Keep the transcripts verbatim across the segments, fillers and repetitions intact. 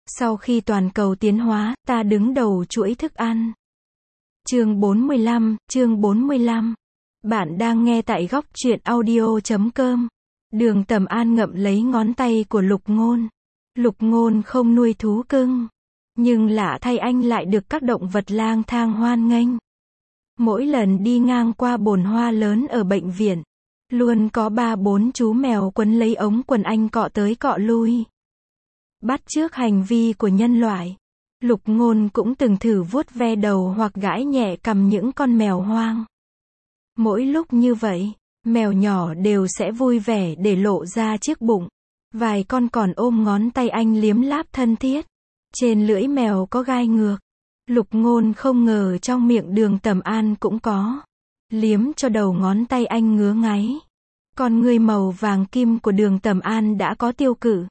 Sau khi toàn cầu tiến hóa, ta đứng đầu chuỗi thức ăn. Chương bốn mươi lăm, chương bốn mươi lăm. Bạn đang nghe tại góc truyện audio chấm com. Đường Tầm An ngậm lấy ngón tay của Lục Ngôn. Lục Ngôn không nuôi thú cưng, nhưng lạ thay anh lại được các động vật lang thang hoan nghênh. Mỗi lần đi ngang qua bồn hoa lớn ở bệnh viện, luôn có ba bốn chú mèo quấn lấy ống quần anh cọ tới cọ lui. Bắt chước hành vi của nhân loại, Lục Ngôn cũng từng thử vuốt ve đầu hoặc gãi nhẹ cằm những con mèo hoang. Mỗi lúc như vậy, mèo nhỏ đều sẽ vui vẻ để lộ ra chiếc bụng. Vài con còn ôm ngón tay anh liếm láp thân thiết. Trên lưỡi mèo có gai ngược. Lục Ngôn không ngờ trong miệng Đường Tầm An cũng có. Liếm cho đầu ngón tay anh ngứa ngáy. Con ngươi màu vàng kim của Đường Tầm An đã có tiêu cự.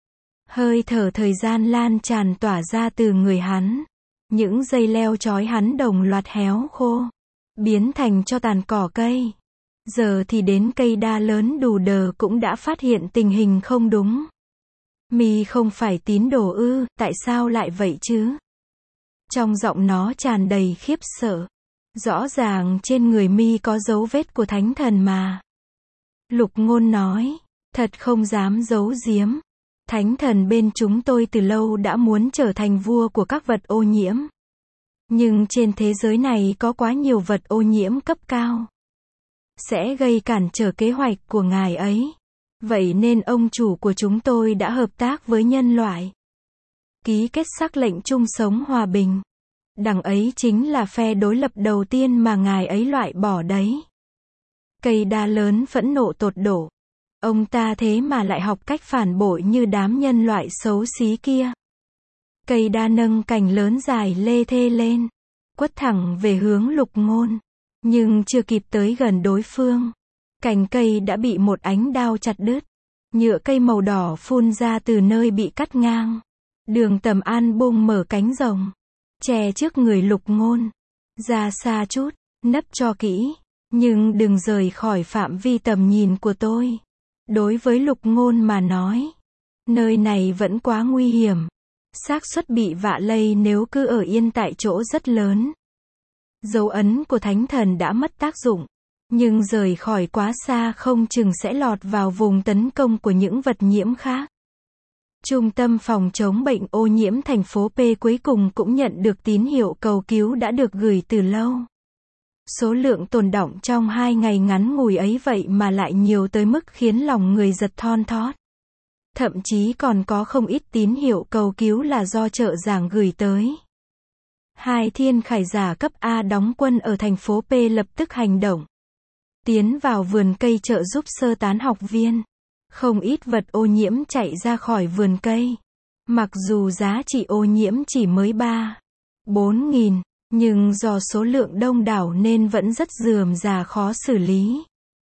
Hơi thở thời gian lan tràn tỏa ra từ người hắn. Những dây leo trói hắn đồng loạt héo khô, biến thành cho tàn cỏ cây. Giờ thì đến cây đa lớn đù đờ cũng đã phát hiện tình hình không đúng. Mi không phải tín đồ ư, tại sao lại vậy chứ? Trong giọng nó tràn đầy khiếp sợ. Rõ ràng trên người Mi có dấu vết của thánh thần mà. Lục Ngôn nói, thật không dám giấu giếm. Thánh thần bên chúng tôi từ lâu đã muốn trở thành vua của các vật ô nhiễm. Nhưng trên thế giới này có quá nhiều vật ô nhiễm cấp cao, sẽ gây cản trở kế hoạch của ngài ấy. Vậy nên ông chủ của chúng tôi đã hợp tác với nhân loại, ký kết sắc lệnh chung sống hòa bình. Đằng ấy chính là phe đối lập đầu tiên mà ngài ấy loại bỏ đấy. Cây đa lớn phẫn nộ tột độ. Ông ta thế mà lại học cách phản bội như đám nhân loại xấu xí kia. Cây đa nâng cành lớn dài lê thê lên, quất thẳng về hướng Lục Ngôn. Nhưng chưa kịp tới gần đối phương, cành cây đã bị một ánh đao chặt đứt. Nhựa cây màu đỏ phun ra từ nơi bị cắt ngang. Đường Tầm An bung mở cánh rồng, che trước người Lục Ngôn. Ra xa chút, nấp cho kỹ, nhưng đừng rời khỏi phạm vi tầm nhìn của tôi. Đối với Lục Ngôn mà nói, nơi này vẫn quá nguy hiểm. Xác suất bị vạ lây nếu cứ ở yên tại chỗ rất lớn. Dấu ấn của thánh thần đã mất tác dụng, nhưng rời khỏi quá xa không chừng sẽ lọt vào vùng tấn công của những vật nhiễm khác. Trung tâm phòng chống bệnh ô nhiễm thành phố P cuối cùng cũng nhận được tín hiệu cầu cứu đã được gửi từ lâu. Số lượng tồn đọng trong hai ngày ngắn ngủi ấy vậy mà lại nhiều tới mức khiến lòng người giật thon thót. Thậm chí còn có không ít tín hiệu cầu cứu là do trợ giảng gửi tới. Hai thiên khải giả cấp A đóng quân ở thành phố P lập tức hành động, tiến vào vườn cây trợ giúp sơ tán học viên. Không ít vật ô nhiễm chạy ra khỏi vườn cây. Mặc dù giá trị ô nhiễm chỉ mới ba, bốn nghìn, nhưng do số lượng đông đảo nên vẫn rất rườm rà khó xử lý.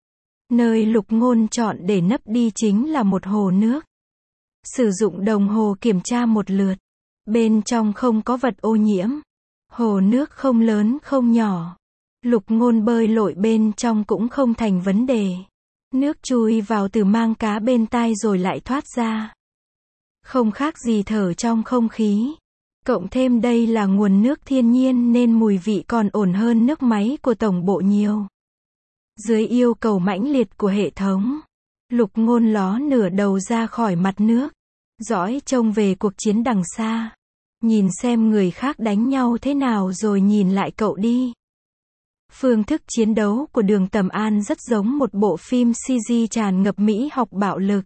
Nơi Lục Ngôn chọn để nấp đi chính là một hồ nước. Sử dụng đồng hồ kiểm tra một lượt. Bên trong không có vật ô nhiễm. Hồ nước không lớn không nhỏ. Lục Ngôn bơi lội bên trong cũng không thành vấn đề. Nước chui vào từ mang cá bên tai rồi lại thoát ra. Không khác gì thở trong không khí. Cộng thêm đây là nguồn nước thiên nhiên nên mùi vị còn ổn hơn nước máy của tổng bộ nhiều. Dưới yêu cầu mãnh liệt của hệ thống, Lục Ngôn ló nửa đầu ra khỏi mặt nước, dõi trông về cuộc chiến đằng xa. Nhìn xem người khác đánh nhau thế nào rồi nhìn lại cậu đi. Phương thức chiến đấu của Đường Tầm An rất giống một bộ phim xê giê tràn ngập mỹ học bạo lực.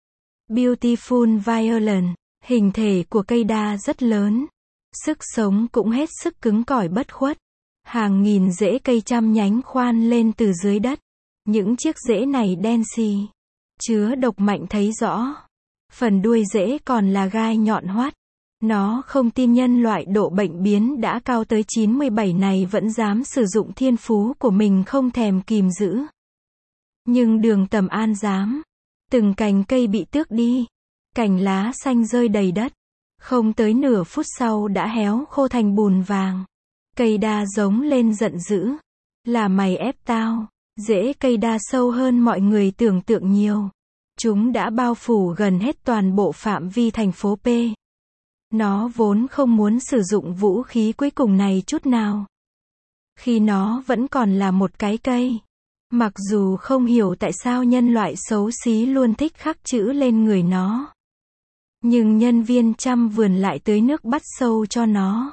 Beautiful Violence. Hình thể của cây đa rất lớn. Sức sống cũng hết sức cứng cỏi bất khuất. Hàng nghìn rễ cây trăm nhánh khoan lên từ dưới đất. Những chiếc rễ này đen xì, chứa độc mạnh thấy rõ. Phần đuôi rễ còn là gai nhọn hoắt. Nó không tin nhân loại độ bệnh biến đã cao tới chín mươi bảy này vẫn dám sử dụng thiên phú của mình không thèm kìm giữ. Nhưng Đường Tầm An dám. Từng cành cây bị tước đi. Cành lá xanh rơi đầy đất. Không tới nửa phút sau đã héo khô thành bùn vàng. Cây đa giống lên giận dữ. Là mày ép tao. Rễ cây đa sâu hơn mọi người tưởng tượng nhiều. Chúng đã bao phủ gần hết toàn bộ phạm vi thành phố P. Nó vốn không muốn sử dụng vũ khí cuối cùng này chút nào. Khi nó vẫn còn là một cái cây. Mặc dù không hiểu tại sao nhân loại xấu xí luôn thích khắc chữ lên người nó. Nhưng nhân viên chăm vườn lại tưới nước bắt sâu cho nó.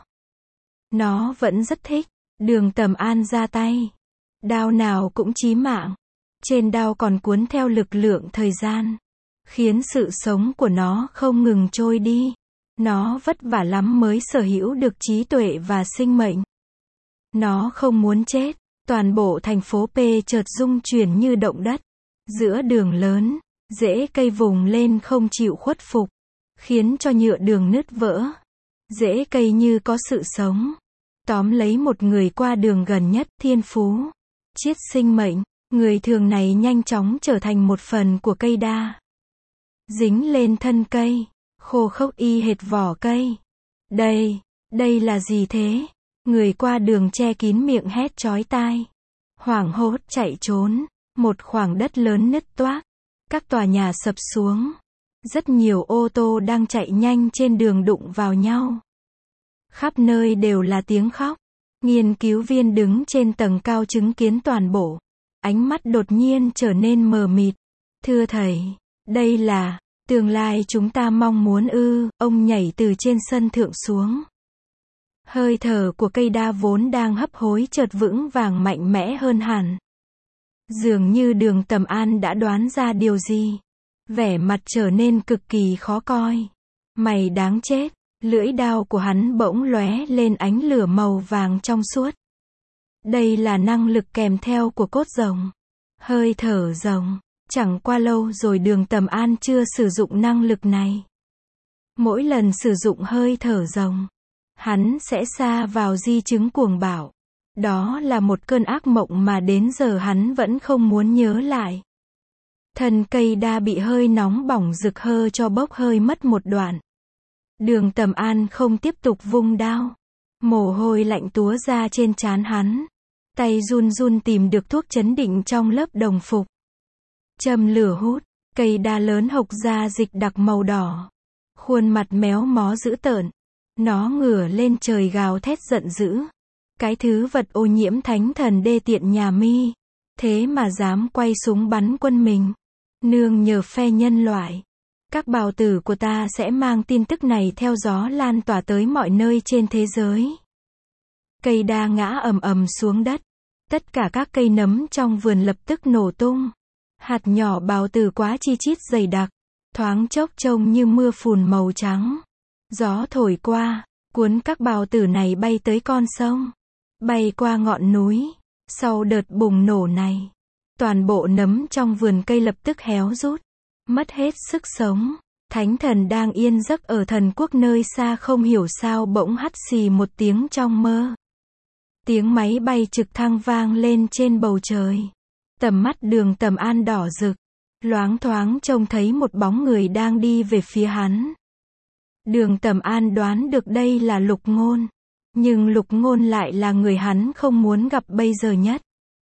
Nó vẫn rất thích. Đường Tầm An ra tay. Đao nào cũng chí mạng. Trên đao còn cuốn theo lực lượng thời gian. Khiến sự sống của nó không ngừng trôi đi. Nó vất vả lắm mới sở hữu được trí tuệ và sinh mệnh. Nó không muốn chết. Toàn bộ thành phố P chợt rung chuyển như động đất. Giữa đường lớn, rễ cây vùng lên không chịu khuất phục. Khiến cho nhựa đường nứt vỡ. Rễ cây như có sự sống. Tóm lấy một người qua đường gần nhất, Thiên Phú. Chiết sinh mệnh. Người thường này nhanh chóng trở thành một phần của cây đa. Dính lên thân cây. Khô khốc y hệt vỏ cây. Đây, đây là gì thế? Người qua đường che kín miệng hét chói tai. Hoảng hốt chạy trốn. Một khoảng đất lớn nứt toác. Các tòa nhà sập xuống. Rất nhiều ô tô đang chạy nhanh trên đường đụng vào nhau. Khắp nơi đều là tiếng khóc. Nghiên cứu viên đứng trên tầng cao chứng kiến toàn bộ. Ánh mắt đột nhiên trở nên mờ mịt. Thưa thầy, đây là tương lai chúng ta mong muốn ư? Ông nhảy từ trên sân thượng xuống. Hơi thở của cây đa vốn đang hấp hối chợt vững vàng mạnh mẽ hơn hẳn. Dường như Đường Tầm An đã đoán ra điều gì. Vẻ mặt trở nên cực kỳ khó coi. Mày đáng chết. Lưỡi đao của hắn bỗng lóe lên ánh lửa màu vàng trong suốt. Đây là năng lực kèm theo của cốt rồng. Hơi thở rồng. Chẳng qua lâu rồi Đường Tầm An chưa sử dụng năng lực này. Mỗi lần sử dụng hơi thở rồng, hắn sẽ sa vào di chứng cuồng bạo. Đó là một cơn ác mộng mà đến giờ hắn vẫn không muốn nhớ lại. Thân cây đa bị hơi nóng bỏng rực hơ cho bốc hơi mất một đoạn. Đường Tầm An không tiếp tục vung đao. Mồ hôi lạnh túa ra trên trán hắn. Tay run run tìm được thuốc trấn định trong lớp đồng phục. Châm lửa hút, cây đa lớn hộc ra dịch đặc màu đỏ. Khuôn mặt méo mó dữ tợn. Nó ngửa lên trời gào thét giận dữ. Cái thứ vật ô nhiễm thánh thần đê tiện nhà mi. Thế mà dám quay súng bắn quân mình. Nương nhờ phe nhân loại. Các bào tử của ta sẽ mang tin tức này theo gió lan tỏa tới mọi nơi trên thế giới. Cây đa ngã ầm ầm xuống đất. Tất cả các cây nấm trong vườn lập tức nổ tung. Hạt nhỏ bào tử quá chi chít dày đặc. Thoáng chốc trông như mưa phùn màu trắng. Gió thổi qua, cuốn các bào tử này bay tới con sông. Bay qua ngọn núi. Sau đợt bùng nổ này, toàn bộ nấm trong vườn cây lập tức héo rút. Mất hết sức sống. Thánh thần đang yên giấc ở thần quốc nơi xa không hiểu sao bỗng hắt xì một tiếng trong mơ. Tiếng máy bay trực thăng vang lên trên bầu trời. Tầm mắt Đường Tầm An đỏ rực. Loáng thoáng trông thấy một bóng người đang đi về phía hắn. Đường Tầm An đoán được đây là Lục Ngôn. Nhưng Lục Ngôn lại là người hắn không muốn gặp bây giờ nhất.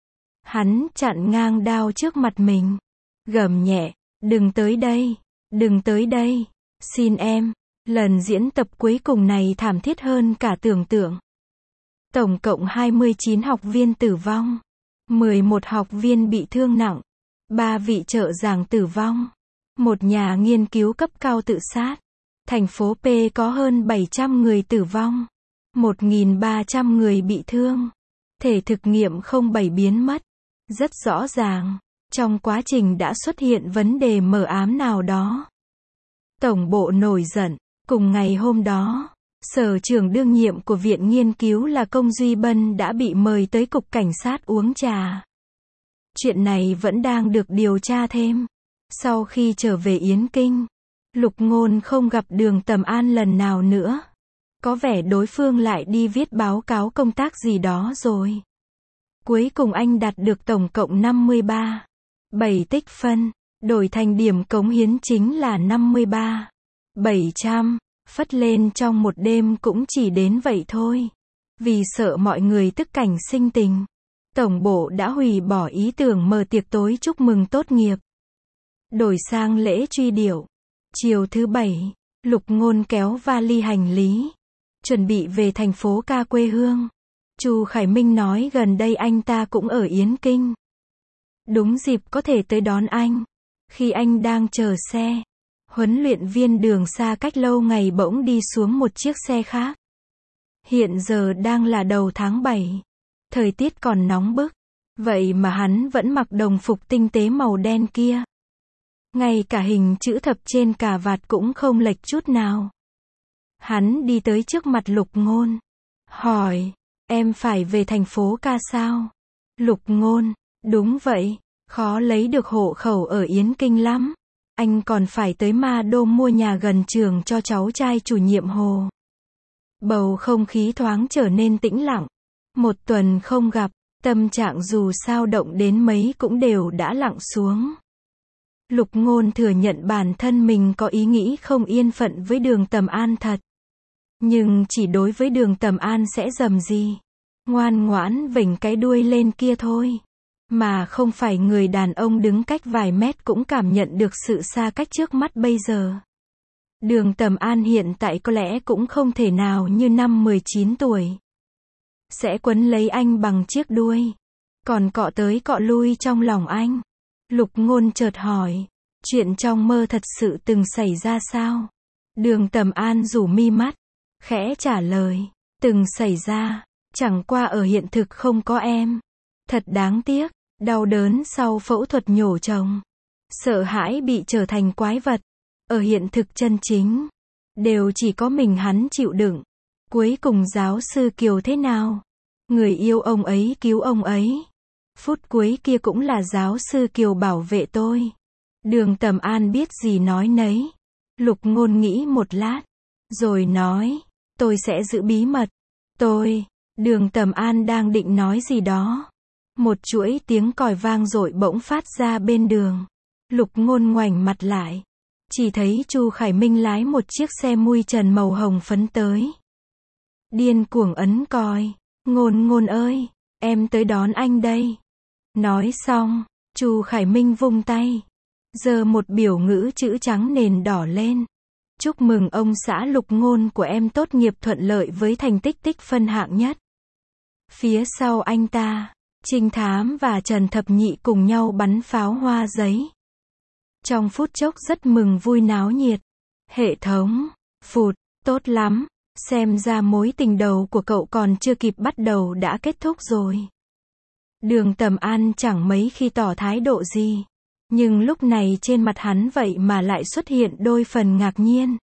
Hắn chặn ngang đao trước mặt mình. Gầm nhẹ, đừng tới đây, đừng tới đây, xin em. Lần diễn tập cuối cùng này thảm thiết hơn cả tưởng tượng. Tổng cộng hai mươi chín học viên tử vong. mười một học viên bị thương nặng. ba vị trợ giảng tử vong. Một nhà nghiên cứu cấp cao tự sát. Thành phố P có hơn bảy trăm người tử vong. một nghìn ba trăm người bị thương. Thể thực nghiệm không bảy biến mất. Rất rõ ràng, trong quá trình đã xuất hiện vấn đề mờ ám nào đó. Tổng bộ nổi giận. Cùng ngày hôm đó, sở trưởng đương nhiệm của viện nghiên cứu là Công Duy Bân đã bị mời tới cục cảnh sát uống trà. Chuyện này vẫn đang được điều tra thêm. Sau khi trở về Yến Kinh, Lục Ngôn không gặp Đường Tầm An lần nào nữa. Có vẻ đối phương lại đi viết báo cáo công tác gì đó rồi. Cuối cùng anh đạt được tổng cộng năm mươi ba phẩy bảy tích phân, đổi thành điểm cống hiến chính là năm mươi ba phẩy bảy trăm, phất lên trong một đêm cũng chỉ đến vậy thôi. Vì sợ mọi người tức cảnh sinh tình, tổng bộ đã hủy bỏ ý tưởng mở tiệc tối chúc mừng tốt nghiệp. Đổi sang lễ truy điệu. Chiều thứ bảy, Lục Ngôn kéo vali hành lý, chuẩn bị về thành phố ca quê hương. Chu Khải Minh nói gần đây anh ta cũng ở Yến Kinh. Đúng dịp có thể tới đón anh. Khi anh đang chờ xe, huấn luyện viên Đường Sa cách lâu ngày bỗng đi xuống một chiếc xe khác. Hiện giờ đang là đầu tháng bảy. Thời tiết còn nóng bức. Vậy mà hắn vẫn mặc đồng phục tinh tế màu đen kia. Ngay cả hình chữ thập trên cà vạt cũng không lệch chút nào. Hắn đi tới trước mặt Lục Ngôn. Hỏi, em phải về thành phố ca sao? Lục Ngôn, đúng vậy, khó lấy được hộ khẩu ở Yến Kinh lắm. Anh còn phải tới Ma Đô mua nhà gần trường cho cháu trai chủ nhiệm Hồ. Bầu không khí thoáng trở nên tĩnh lặng. Một tuần không gặp, tâm trạng dù sao động đến mấy cũng đều đã lặng xuống. Lục Ngôn thừa nhận bản thân mình có ý nghĩ không yên phận với Đường Tầm An thật. Nhưng chỉ đối với Đường Tầm An sẽ dầm gì. Ngoan ngoãn vểnh cái đuôi lên kia thôi. Mà không phải người đàn ông đứng cách vài mét cũng cảm nhận được sự xa cách trước mắt bây giờ. Đường Tầm An hiện tại có lẽ cũng không thể nào như năm mười chín tuổi. Sẽ quấn lấy anh bằng chiếc đuôi. Còn cọ tới cọ lui trong lòng anh. Lục Ngôn chợt hỏi, chuyện trong mơ thật sự từng xảy ra sao? Đường Tầm An rủ mi mắt, khẽ trả lời, từng xảy ra, chẳng qua ở hiện thực không có em. Thật đáng tiếc, đau đớn sau phẫu thuật nhổ chồng. Sợ hãi bị trở thành quái vật. Ở hiện thực chân chính, đều chỉ có mình hắn chịu đựng. Cuối cùng giáo sư Kiều thế nào? Người yêu ông ấy cứu ông ấy. Phút cuối kia cũng là giáo sư Kiều bảo vệ tôi. Đường Tầm An biết gì nói nấy. Lục Ngôn nghĩ một lát, rồi nói, tôi sẽ giữ bí mật. Tôi, Đường Tầm An đang định nói gì đó. Một chuỗi tiếng còi vang dội bỗng phát ra bên đường. Lục Ngôn ngoảnh mặt lại. Chỉ thấy Chu Khải Minh lái một chiếc xe mui trần màu hồng phấn tới. Điên cuồng ấn còi. Ngôn Ngôn ơi, em tới đón anh đây. Nói xong, Chu Khải Minh vung tay. Giơ một biểu ngữ chữ trắng nền đỏ lên. Chúc mừng ông xã Lục Ngôn của em tốt nghiệp thuận lợi với thành tích tích phân hạng nhất. Phía sau anh ta, Trinh Thám và Trần Thập Nhị cùng nhau bắn pháo hoa giấy. Trong phút chốc rất mừng vui náo nhiệt. Hệ thống, phụt, tốt lắm, xem ra mối tình đầu của cậu còn chưa kịp bắt đầu đã kết thúc rồi. Đường Tầm An chẳng mấy khi tỏ thái độ gì. Nhưng lúc này trên mặt hắn vậy mà lại xuất hiện đôi phần ngạc nhiên.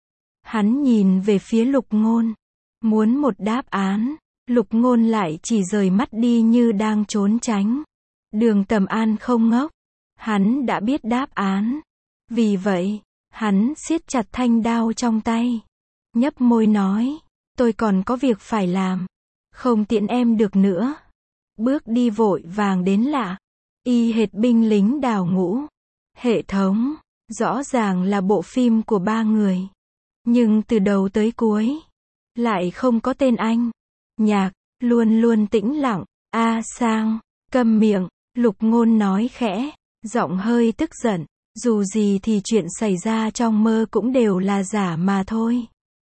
Hắn nhìn về phía Lục Ngôn. Muốn một đáp án. Lục Ngôn lại chỉ rời mắt đi như đang trốn tránh. Đường Tầm An không ngốc. Hắn đã biết đáp án. Vì vậy, hắn siết chặt thanh đao trong tay. Nhấp môi nói, tôi còn có việc phải làm. Không tiễn em được nữa. Bước đi vội vàng đến lạ. Y hệt binh lính đào ngũ. Hệ thống, rõ ràng là bộ phim của ba người. Nhưng từ đầu tới cuối, lại không có tên anh. Nhạc, luôn luôn tĩnh lặng. A Sang, câm miệng, Lục Ngôn nói khẽ, giọng hơi tức giận. Dù gì thì chuyện xảy ra trong mơ cũng đều là giả mà thôi.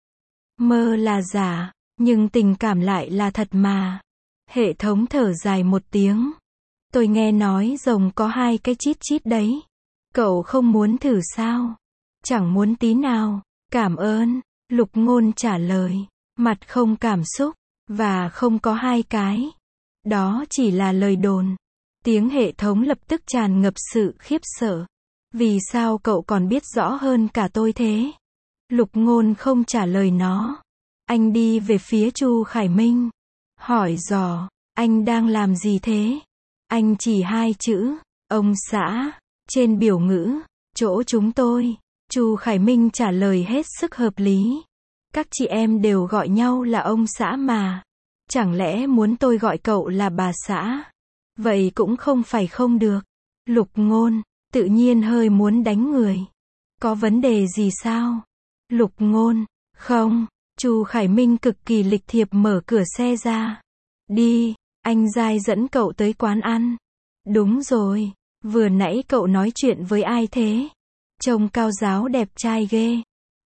Mơ là giả, nhưng tình cảm lại là thật mà. Hệ thống thở dài một tiếng. Tôi nghe nói rồng có hai cái chít chít đấy. Cậu không muốn thử sao? Chẳng muốn tí nào. Cảm ơn. Lục Ngôn trả lời. Mặt không cảm xúc. Và không có hai cái. Đó chỉ là lời đồn. Tiếng hệ thống lập tức tràn ngập sự khiếp sợ. Vì sao cậu còn biết rõ hơn cả tôi thế? Lục Ngôn không trả lời nó. Anh đi về phía Chu Khải Minh. Hỏi dò, anh đang làm gì thế? Anh chỉ hai chữ, ông xã, trên biểu ngữ, chỗ chúng tôi. Chu Khải Minh trả lời hết sức hợp lý. Các chị em đều gọi nhau là ông xã mà. Chẳng lẽ muốn tôi gọi cậu là bà xã? Vậy cũng không phải không được. Lục Ngôn, tự nhiên hơi muốn đánh người. Có vấn đề gì sao? Lục Ngôn, không. Chu Khải Minh cực kỳ lịch thiệp mở cửa xe ra. Đi, anh giai dẫn cậu tới quán ăn. Đúng rồi, vừa nãy cậu nói chuyện với ai thế? Trông cao giáo đẹp trai ghê.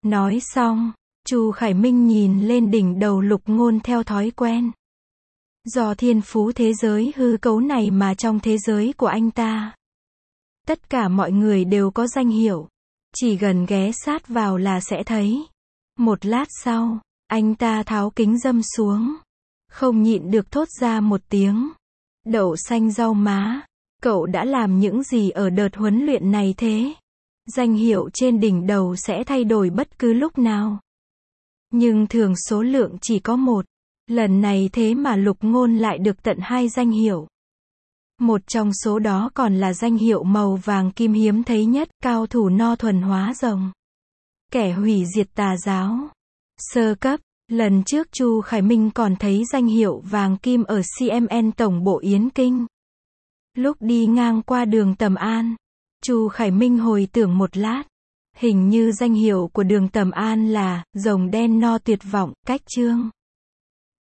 Nói xong, Chu Khải Minh nhìn lên đỉnh đầu Lục Ngôn theo thói quen. Do thiên phú thế giới hư cấu này mà trong thế giới của anh ta, tất cả mọi người đều có danh hiệu. Chỉ gần ghé sát vào là sẽ thấy. Một lát sau, anh ta tháo kính râm xuống. Không nhịn được thốt ra một tiếng. Đậu xanh rau má. Cậu đã làm những gì ở đợt huấn luyện này thế? Danh hiệu trên đỉnh đầu sẽ thay đổi bất cứ lúc nào. Nhưng thường số lượng chỉ có một. Lần này thế mà Lục Ngôn lại được tận hai danh hiệu. Một trong số đó còn là danh hiệu màu vàng kim hiếm thấy nhất, cao thủ no thuần hóa rồng. Kẻ hủy diệt tà giáo. Sơ cấp, lần trước Chu Khải Minh còn thấy danh hiệu vàng kim ở xê em en tổng bộ Yến Kinh. Lúc đi ngang qua đường Tầm An, Chu Khải Minh hồi tưởng một lát. Hình như danh hiệu của đường Tầm An là rồng đen no tuyệt vọng, cách chương.